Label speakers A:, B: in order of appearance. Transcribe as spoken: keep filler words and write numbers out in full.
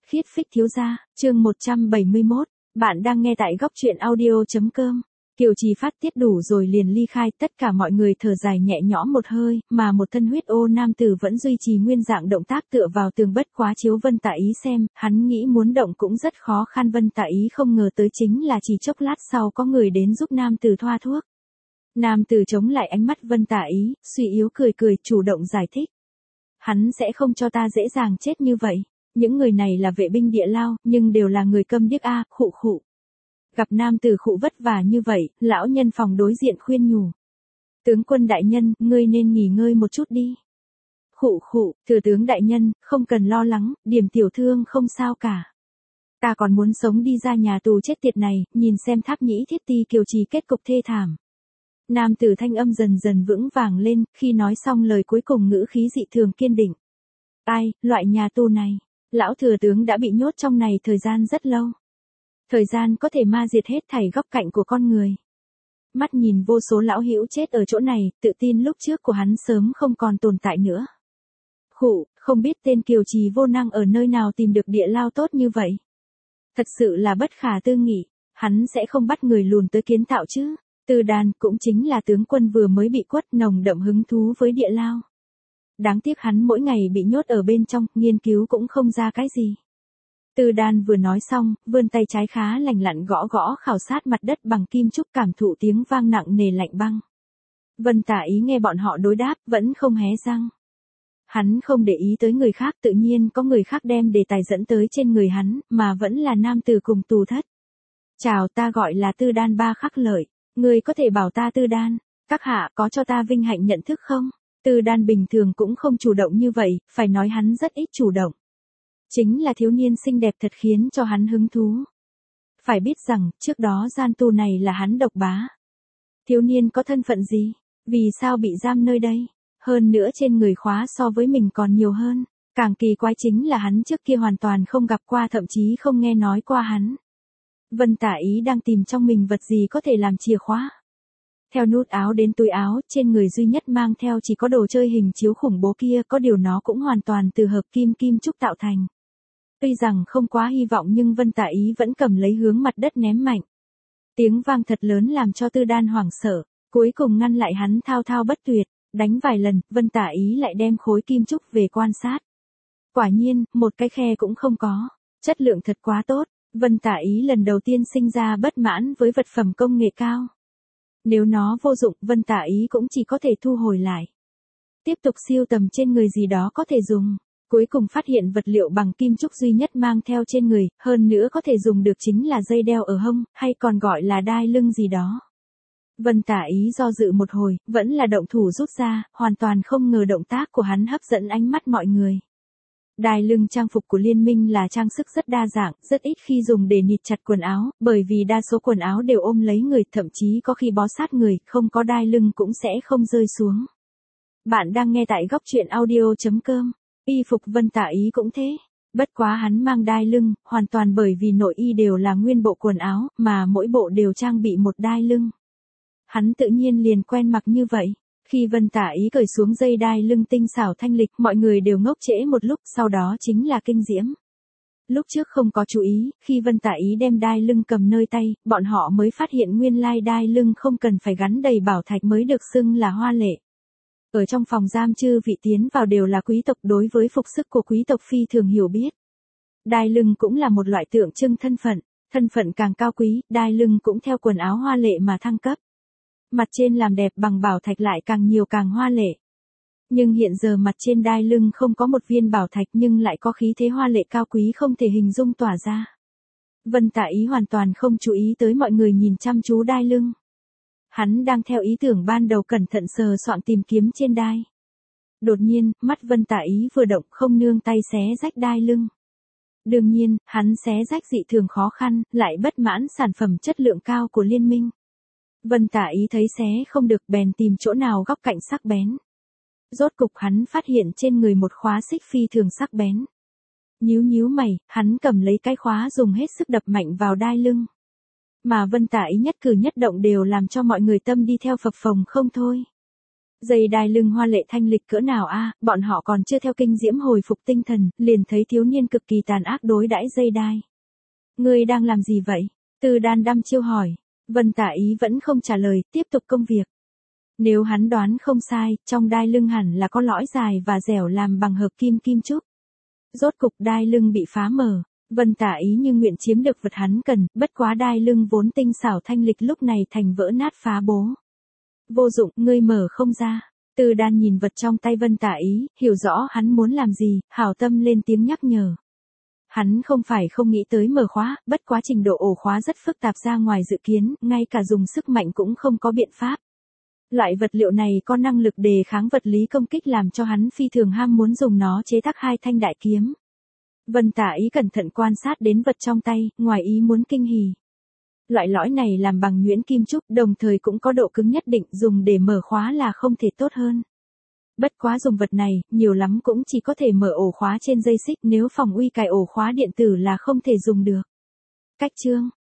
A: Khiết phích thiếu gia, chương một trăm bảy mươi mốt, bạn đang nghe tại góc truyện audio.com. Kiều Trì phát tiết đủ rồi liền ly khai, tất cả mọi người thở dài nhẹ nhõm một hơi, mà một thân huyết ô nam tử vẫn duy trì nguyên dạng động tác tựa vào tường bất quá chiếu Vân Tạ Ý xem, hắn nghĩ muốn động cũng rất khó khăn. Vân Tạ Ý không ngờ tới chính là chỉ chốc lát sau có người đến giúp nam tử thoa thuốc. Nam tử chống lại ánh mắt Vân Tạ Ý, suy yếu cười cười, chủ động giải thích. Hắn sẽ không cho ta dễ dàng chết như vậy. Những người này là vệ binh địa lao, nhưng đều là người câm điếc a, khụ khụ. Gặp nam tử khụ vất vả như vậy, lão nhân phòng đối diện khuyên nhủ. Tướng quân đại nhân, ngươi nên nghỉ ngơi một chút đi. Khụ khụ, thừa tướng đại nhân, không cần lo lắng, Điểm tiểu thương không sao cả. Ta còn muốn sống đi ra nhà tù chết tiệt này, nhìn xem Tháp Nhĩ Thiết Ti Kiều Trì kết cục thê thảm. Nam tử thanh âm dần dần vững vàng lên, khi nói xong lời cuối cùng ngữ khí dị thường kiên định. Ai, loại nhà tù này, lão thừa tướng đã bị nhốt trong này thời gian rất lâu. Thời gian có thể ma diệt hết thảy góc cạnh của con người. Mắt nhìn vô số lão hữu chết ở chỗ này, tự tin lúc trước của hắn sớm không còn tồn tại nữa. Khụ, không biết tên Kiều Trì vô năng ở nơi nào tìm được địa lao tốt như vậy. Thật sự là bất khả tư nghị, hắn sẽ không bắt người lùn tới kiến tạo chứ. Từ Đàn cũng chính là tướng quân vừa mới bị quất, nồng đậm hứng thú với địa lao. Đáng tiếc hắn mỗi ngày bị nhốt ở bên trong, nghiên cứu cũng không ra cái gì. Từ Đàn vừa nói xong, vươn tay trái khá lành lặn gõ gõ khảo sát mặt đất bằng kim trúc, cảm thụ tiếng vang nặng nề lạnh băng. Vân Tạ Ý nghe bọn họ đối đáp, vẫn không hé răng. Hắn không để ý tới người khác, tự nhiên có người khác đem đề tài dẫn tới trên người hắn, mà vẫn là nam tử cùng tù thất. Chào, ta gọi là Tư Đan Ba Khắc Lợi. Ngươi có thể bảo ta Tư Đan, các hạ có cho ta vinh hạnh nhận thức không? Tư Đan bình thường cũng không chủ động như vậy, phải nói hắn rất ít chủ động. Chính là thiếu niên xinh đẹp thật khiến cho hắn hứng thú. Phải biết rằng, trước đó gian tù này là hắn độc bá. Thiếu niên có thân phận gì? Vì sao bị giam nơi đây? Hơn nữa trên người khóa so với mình còn nhiều hơn. Càng kỳ quái chính là hắn trước kia hoàn toàn không gặp qua, thậm chí không nghe nói qua hắn. Vân Tạ Ý đang tìm trong mình vật gì có thể làm chìa khóa. Theo nút áo đến túi áo, trên người duy nhất mang theo chỉ có đồ chơi hình chiếu khủng bố kia, có điều nó cũng hoàn toàn từ hợp kim kim trúc tạo thành. Tuy rằng không quá hy vọng nhưng Vân Tạ Ý vẫn cầm lấy hướng mặt đất ném mạnh. Tiếng vang thật lớn làm cho Tư Đan hoảng sợ, cuối cùng ngăn lại hắn thao thao bất tuyệt, đánh vài lần, Vân Tạ Ý lại đem khối kim trúc về quan sát. Quả nhiên, một cái khe cũng không có, chất lượng thật quá tốt. Vân Tạ Ý lần đầu tiên sinh ra bất mãn với vật phẩm công nghệ cao. Nếu nó vô dụng, Vân Tạ Ý cũng chỉ có thể thu hồi lại. Tiếp tục siêu tầm trên người gì đó có thể dùng. Cuối cùng phát hiện vật liệu bằng kim trúc duy nhất mang theo trên người, hơn nữa có thể dùng được chính là dây đeo ở hông, hay còn gọi là đai lưng gì đó. Vân Tạ Ý do dự một hồi, vẫn là động thủ rút ra, hoàn toàn không ngờ động tác của hắn hấp dẫn ánh mắt mọi người. Đai lưng trang phục của liên minh là trang sức rất đa dạng, rất ít khi dùng để nịt chặt quần áo, bởi vì đa số quần áo đều ôm lấy người, thậm chí có khi bó sát người, không có đai lưng cũng sẽ không rơi xuống. Bạn đang nghe tại góc truyện audio.com. Y phục Vân Tạ Ý cũng thế. Bất quá hắn mang đai lưng, hoàn toàn bởi vì nội y đều là nguyên bộ quần áo, mà mỗi bộ đều trang bị một đai lưng. Hắn tự nhiên liền quen mặc như vậy. Khi Vân Tạ Ý cởi xuống dây đai lưng tinh xảo thanh lịch, mọi người đều ngốc trễ một lúc, sau đó chính là kinh diễm. Lúc trước không có chú ý, khi Vân Tạ Ý đem đai lưng cầm nơi tay, bọn họ mới phát hiện nguyên lai đai lưng không cần phải gắn đầy bảo thạch mới được xưng là hoa lệ. Ở trong phòng giam chư vị tiến vào đều là quý tộc, đối với phục sức của quý tộc phi thường hiểu biết. Đai lưng cũng là một loại tượng trưng thân phận, thân phận càng cao quý, đai lưng cũng theo quần áo hoa lệ mà thăng cấp. Mặt trên làm đẹp bằng bảo thạch lại càng nhiều càng hoa lệ. Nhưng hiện giờ mặt trên đai lưng không có một viên bảo thạch nhưng lại có khí thế hoa lệ cao quý không thể hình dung tỏa ra. Vân Tạ Ý hoàn toàn không chú ý tới mọi người nhìn chăm chú đai lưng. Hắn đang theo ý tưởng ban đầu cẩn thận sờ soạng tìm kiếm trên đai. Đột nhiên, mắt Vân Tạ Ý vừa động, không nương tay xé rách đai lưng. Đương nhiên, hắn xé rách dị thường khó khăn, lại bất mãn sản phẩm chất lượng cao của liên minh. Vân Tạ Ý thấy xé không được bèn tìm chỗ nào góc cạnh sắc bén. Rốt cục hắn phát hiện trên người một khóa xích phi thường sắc bén. Nhíu nhíu mày, hắn cầm lấy cái khóa dùng hết sức đập mạnh vào đai lưng. Mà Vân Tạ Ý nhất cử nhất động đều làm cho mọi người tâm đi theo phập phồng không thôi. Dây đai lưng hoa lệ thanh lịch cỡ nào a, bọn họ còn chưa theo kinh diễm hồi phục tinh thần, liền thấy thiếu niên cực kỳ tàn ác đối đãi dây đai. Ngươi đang làm gì vậy? Từ Đan đăm chiêu hỏi. Vân Tả Ý vẫn không trả lời, tiếp tục công việc. Nếu hắn đoán không sai, trong đai lưng hẳn là có lõi dài và dẻo làm bằng hợp kim kim trúc. Rốt cục đai lưng bị phá mở. Vân Tả Ý như nguyện chiếm được vật hắn cần, bất quá đai lưng vốn tinh xảo thanh lịch lúc này thành vỡ nát phá bố. Vô dụng, ngươi mở không ra. Từ Đan nhìn vật trong tay Vân Tả Ý, hiểu rõ hắn muốn làm gì, hảo tâm lên tiếng nhắc nhở. Hắn không phải không nghĩ tới mở khóa, bất quá trình độ ổ khóa rất phức tạp ra ngoài dự kiến, ngay cả dùng sức mạnh cũng không có biện pháp. Loại vật liệu này có năng lực đề kháng vật lý công kích làm cho hắn phi thường ham muốn dùng nó chế tác hai thanh đại kiếm. Vân Tả Ý cẩn thận quan sát đến vật trong tay, ngoài ý muốn kinh hỉ. Loại lõi này làm bằng nhuyễn kim trúc, đồng thời cũng có độ cứng nhất định, dùng để mở khóa là không thể tốt hơn. Bất quá dùng vật này, nhiều lắm cũng chỉ có thể mở ổ khóa trên dây xích, nếu phòng uy cài ổ khóa điện tử là không thể dùng được. Cách chương